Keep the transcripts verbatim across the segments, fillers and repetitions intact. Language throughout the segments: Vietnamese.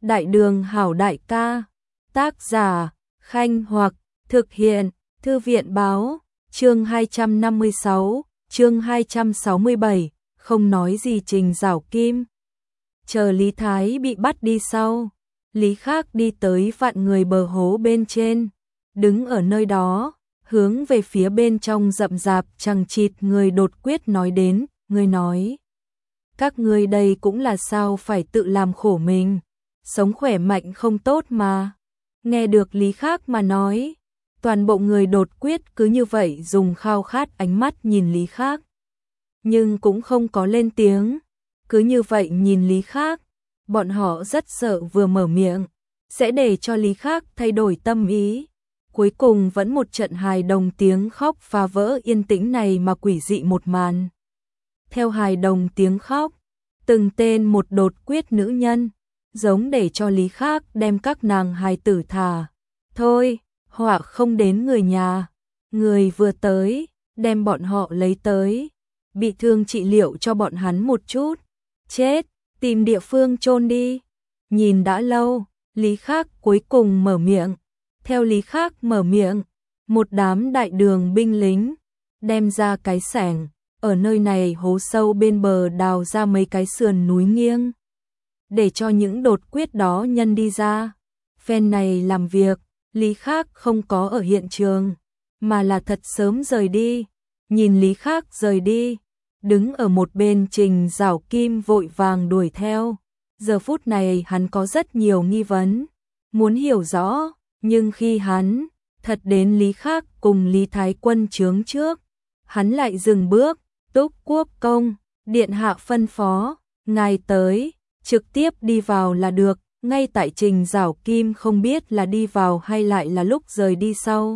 Đại đường hảo đại ca. Tác giả, Khanh Hoặc, thực hiện, Thư viện báo, chương hai trăm năm mươi sáu, chương hai trăm sáu mươi bảy, không nói gì Trình Giảo Kim. Chờ Lý Thái bị bắt đi sau, Lý Khác đi tới vạn người bờ hố bên trên, đứng ở nơi đó, hướng về phía bên trong rậm rạp chằng chịt người đột quyết nói đến, người nói. Các ngươi đây cũng là sao phải tự làm khổ mình, sống khỏe mạnh không tốt mà. Nghe được Lý Khác mà nói, toàn bộ người đột quyết cứ như vậy dùng khao khát ánh mắt nhìn Lý Khác. Nhưng cũng không có lên tiếng, cứ như vậy nhìn Lý Khác, bọn họ rất sợ vừa mở miệng, sẽ để cho Lý Khác thay đổi tâm ý. Cuối cùng vẫn một trận hài đồng tiếng khóc phá vỡ yên tĩnh này mà quỷ dị một màn. Theo hài đồng tiếng khóc, từng tên một đột quyết nữ nhân, giống để cho Lý Khác đem các nàng hài tử thả. Thôi, họa không đến người nhà, người vừa tới, đem bọn họ lấy tới, bị thương trị liệu cho bọn hắn một chút, chết, tìm địa phương chôn đi. Nhìn đã lâu, Lý Khác cuối cùng mở miệng, theo Lý Khác mở miệng, một đám đại đường binh lính, đem ra cái xẻng, ở nơi này hố sâu bên bờ đào ra mấy cái sườn núi nghiêng, để cho những đột quyết đó nhân đi ra. Phen này làm việc, Lý Khác không có ở hiện trường, mà là thật sớm rời đi. Nhìn Lý Khác rời đi, đứng ở một bên Trình Giảo Kim vội vàng đuổi theo. Giờ phút này hắn có rất nhiều nghi vấn, muốn hiểu rõ, nhưng khi hắn thật đến Lý Khác cùng Lý Thái Quân chướng trước, hắn lại dừng bước. Túc Quốc công, điện hạ phân phó, ngài tới, trực tiếp đi vào là được. Ngay tại Trình Giảo Kim không biết là đi vào hay lại là lúc rời đi sau.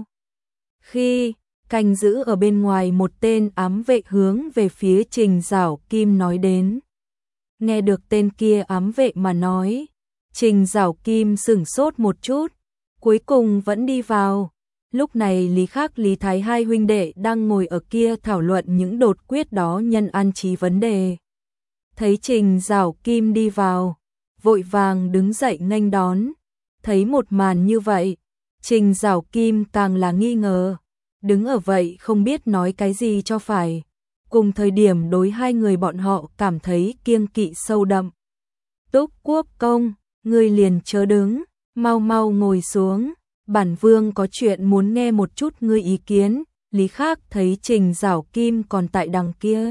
Khi canh giữ ở bên ngoài một tên ám vệ hướng về phía Trình Giảo Kim nói đến. Nghe được tên kia ám vệ mà nói, Trình Giảo Kim sửng sốt một chút, cuối cùng vẫn đi vào. Lúc này Lý Khác Lý Thái hai huynh đệ đang ngồi ở kia thảo luận những đột quyết đó nhân an trí vấn đề. Thấy Trình Giảo Kim đi vào, vội vàng đứng dậy nghênh đón. Thấy một màn như vậy, Trình Giảo Kim càng là nghi ngờ, đứng ở vậy không biết nói cái gì cho phải. Cùng thời điểm đối hai người bọn họ cảm thấy kiêng kỵ sâu đậm. Túc Quốc công, ngươi liền chớ đứng, mau mau ngồi xuống. Bản vương có chuyện muốn nghe một chút ngươi ý kiến. Lý Khác thấy Trình Giảo Kim còn tại đằng kia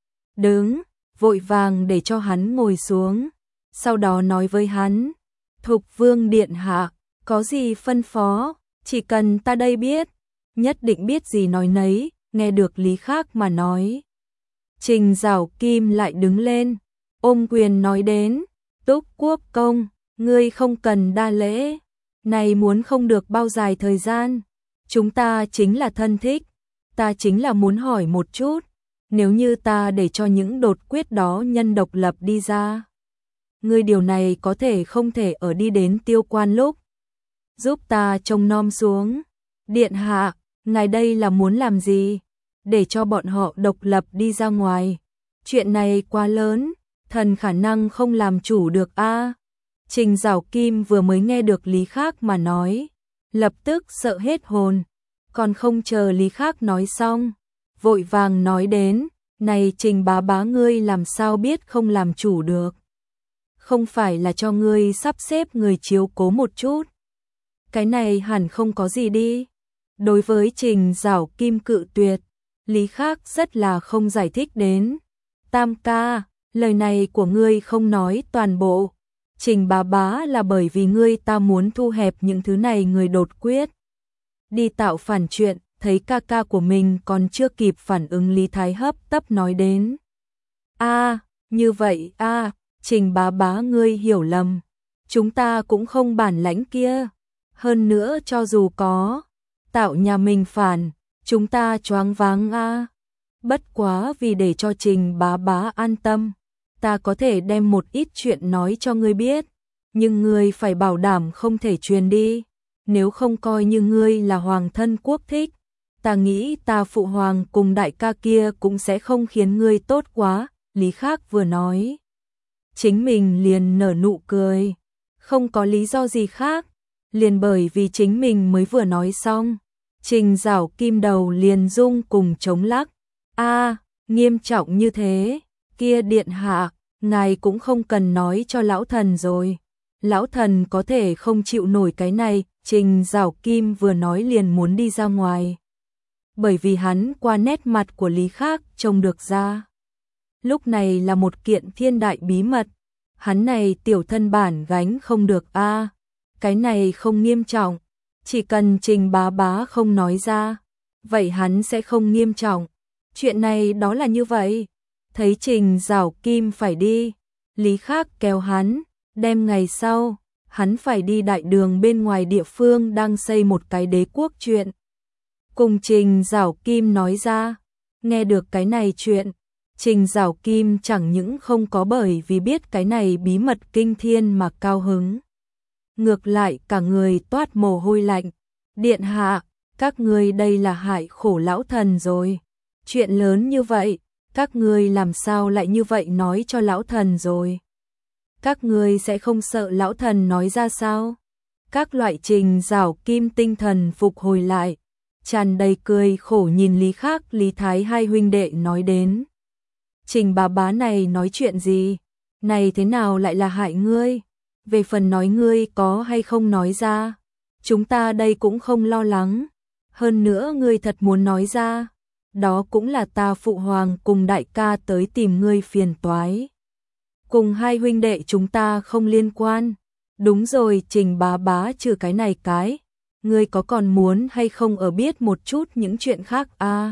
đứng, vội vàng để cho hắn ngồi xuống, sau đó nói với hắn, Thục vương điện hạ, có gì phân phó, chỉ cần ta đây biết, nhất định biết gì nói nấy. Nghe được Lý Khác mà nói, Trình Giảo Kim lại đứng lên, ôm quyền nói đến, Túc Quốc công, ngươi không cần đa lễ. Này muốn không được bao dài thời gian, chúng ta chính là thân thích, ta chính là muốn hỏi một chút, nếu như ta để cho những đột quyết đó nhân độc lập đi ra, ngươi điều này có thể không thể ở đi đến Tiêu Quan lúc, giúp ta trông nom xuống. Điện hạ, ngài đây là muốn làm gì? Để cho bọn họ độc lập đi ra ngoài, chuyện này quá lớn, thần khả năng không làm chủ được a. Trình Giảo Kim vừa mới nghe được Lý Khác mà nói, lập tức sợ hết hồn, còn không chờ Lý Khác nói xong, vội vàng nói đến, này Trình bá bá ngươi làm sao biết không làm chủ được? Không phải là cho ngươi sắp xếp người chiếu cố một chút? Cái này hẳn không có gì đi. Đối với Trình Giảo Kim cự tuyệt, Lý Khác rất là không giải thích đến. Tam ca, lời này của ngươi không nói toàn bộ. Trình bá bá là bởi vì ngươi ta muốn thu hẹp những thứ này người đột quyết đi tạo phản chuyện. Thấy ca ca của mình còn chưa kịp phản ứng, Lý Thái hấp tấp nói đến. A, như vậy a, à, Trình bá bá ngươi hiểu lầm, chúng ta cũng không bản lãnh kia. Hơn nữa cho dù có, tạo nhà mình phản, chúng ta choáng váng a. À. Bất quá vì để cho Trình bá bá an tâm, ta có thể đem một ít chuyện nói cho ngươi biết, nhưng ngươi phải bảo đảm không thể truyền đi, nếu không coi như ngươi là hoàng thân quốc thích, ta nghĩ ta phụ hoàng cùng đại ca kia cũng sẽ không khiến ngươi tốt quá. Lý Khác vừa nói, chính mình liền nở nụ cười, Không có lý do gì khác, liền bởi vì chính mình mới vừa nói xong. Trình Giảo Kim đầu liền rung cùng chống lắc. A, nghiêm trọng như thế, kia điện hạ, ngài cũng không cần nói cho lão thần rồi. Lão thần có thể không chịu nổi cái này, Trình Giảo Kim vừa nói liền muốn đi ra ngoài. Bởi vì hắn qua nét mặt của Lý Khác trông được ra. Lúc này là một kiện thiên đại bí mật, hắn này tiểu thân bản gánh không được a. Cái này không nghiêm trọng, chỉ cần Trình bá bá không nói ra, vậy hắn sẽ không nghiêm trọng. Chuyện này đó là như vậy. Thấy Trình Giảo Kim phải đi, Lý Khác kéo hắn, đem ngày sau, hắn phải đi đại đường bên ngoài địa phương đang xây một cái đế quốc chuyện. Cùng Trình Giảo Kim nói ra, nghe được cái này chuyện, Trình Giảo Kim chẳng những không có bởi vì biết cái này bí mật kinh thiên mà cao hứng. Ngược lại cả người toát mồ hôi lạnh. Điện hạ, các ngươi đây là hại khổ lão thần rồi. Chuyện lớn như vậy, các ngươi làm sao lại như vậy nói cho lão thần rồi? Các ngươi sẽ không sợ lão thần nói ra sao? Các loại Trình Giảo Kim tinh thần phục hồi lại, tràn đầy cười khổ nhìn Lý Khác, Lý Thái hai huynh đệ nói đến. Trình bá bá này nói chuyện gì? Này thế nào lại là hại ngươi? Về phần nói ngươi có hay không nói ra, chúng ta đây cũng không lo lắng. Hơn nữa ngươi thật muốn nói ra, đó cũng là ta phụ hoàng cùng đại ca tới tìm ngươi phiền toái. Cùng hai huynh đệ chúng ta không liên quan. Đúng rồi, Trình bá bá trừ cái này cái, ngươi có còn muốn hay không ở biết một chút những chuyện khác a?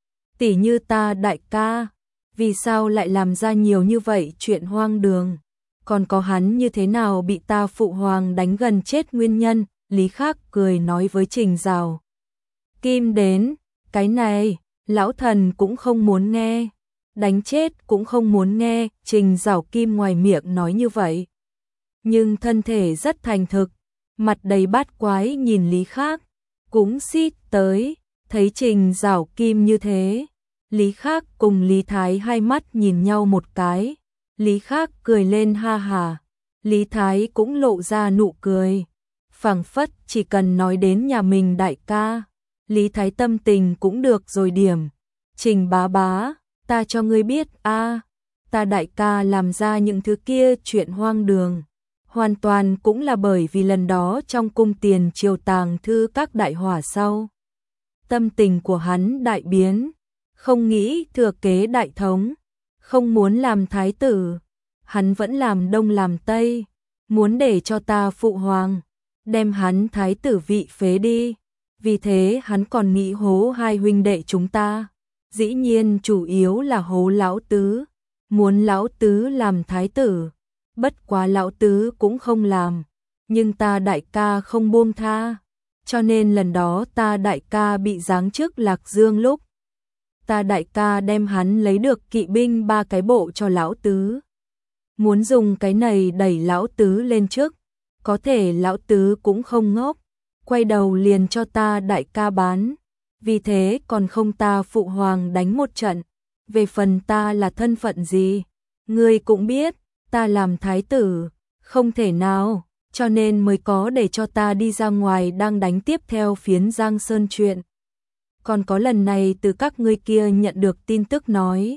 Tỉ như ta đại ca, vì sao lại làm ra nhiều như vậy chuyện hoang đường? Còn có hắn như thế nào bị ta phụ hoàng đánh gần chết nguyên nhân? Lý Khác cười nói với Trình Giảo Kim đến, cái này, lão thần cũng không muốn nghe, đánh chết cũng không muốn nghe. Trình Giảo Kim ngoài miệng nói như vậy, nhưng thân thể rất thành thực, mặt đầy bát quái nhìn Lý Khác, cũng xít tới, thấy Trình Giảo Kim như thế. Lý Khác cùng Lý Thái hai mắt nhìn nhau một cái, Lý Khác cười lên ha hà, Lý Thái cũng lộ ra nụ cười, phảng phất chỉ cần nói đến nhà mình đại ca, Lý Thái tâm tình cũng được rồi điểm. Trình bá bá, ta cho ngươi biết a, ta đại ca làm ra những thứ kia chuyện hoang đường, hoàn toàn cũng là bởi vì lần đó trong cung tiền triều tàng thư các đại hỏa sau. Tâm tình của hắn đại biến, không nghĩ thừa kế đại thống, không muốn làm thái tử, hắn vẫn làm đông làm tây, muốn để cho ta phụ hoàng, đem hắn thái tử vị phế đi, vì thế hắn còn nghĩ hố hai huynh đệ chúng ta, dĩ nhiên chủ yếu là hố lão tứ, muốn lão tứ làm thái tử, bất quá lão tứ cũng không làm, nhưng ta đại ca không buông tha, cho nên lần đó ta đại ca bị giáng chức Lạc Dương lúc, ta đại ca đem hắn lấy được kỵ binh ba cái bộ cho lão tứ, muốn dùng cái này đẩy lão tứ lên trước, có thể lão tứ cũng không ngốc, quay đầu liền cho ta đại ca bán, vì thế còn không ta phụ hoàng đánh một trận. Về phần ta là thân phận gì, ngươi cũng biết, ta làm thái tử, không thể nào, cho nên mới có để cho ta đi ra ngoài đang đánh tiếp theo phiến Giang Sơn chuyện. Còn có lần này từ các ngươi kia nhận được tin tức nói,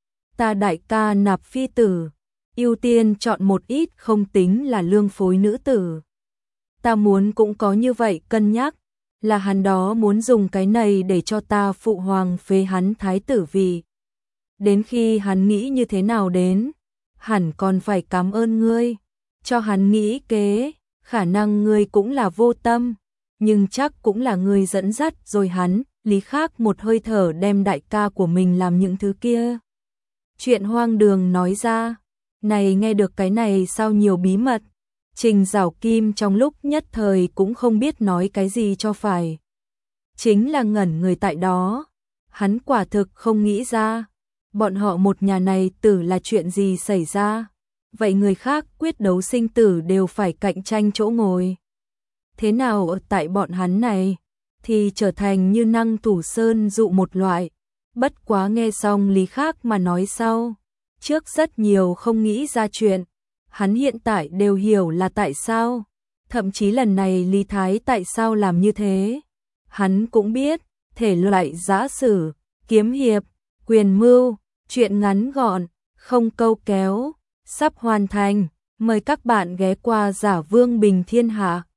ta đại ca nạp phi tử, ưu tiên chọn một ít không tính là lương phối nữ tử. Ta muốn cũng có như vậy cân nhắc, là hắn đó muốn dùng cái này để cho ta phụ hoàng phế hắn thái tử vị. Đến khi hắn nghĩ như thế nào đến, hẳn còn phải cảm ơn ngươi, cho hắn nghĩ kế, khả năng ngươi cũng là vô tâm, nhưng chắc cũng là ngươi dẫn dắt rồi hắn. Lý Khác một hơi thở đem đại ca của mình làm những thứ kia chuyện hoang đường nói ra. Này nghe được cái này sao nhiều bí mật, Trình Giảo Kim trong lúc nhất thời cũng không biết nói cái gì cho phải. Chính là ngẩn người tại đó, hắn quả thực không nghĩ ra, bọn họ một nhà này tử là chuyện gì xảy ra, vậy người khác quyết đấu sinh tử đều phải cạnh tranh chỗ ngồi. Thế nào ở tại bọn hắn này, thì trở thành như năng thủ sơn dụ một loại. Bất quá nghe xong Lý Khác mà nói sau, trước rất nhiều không nghĩ ra chuyện, hắn hiện tại đều hiểu là tại sao. Thậm chí lần này Lý Thái tại sao làm như thế. Hắn cũng biết, thể loại giã sử, kiếm hiệp, quyền mưu, chuyện ngắn gọn, không câu kéo, sắp hoàn thành. Mời các bạn ghé qua Giả Vương Bình Thiên Hạ.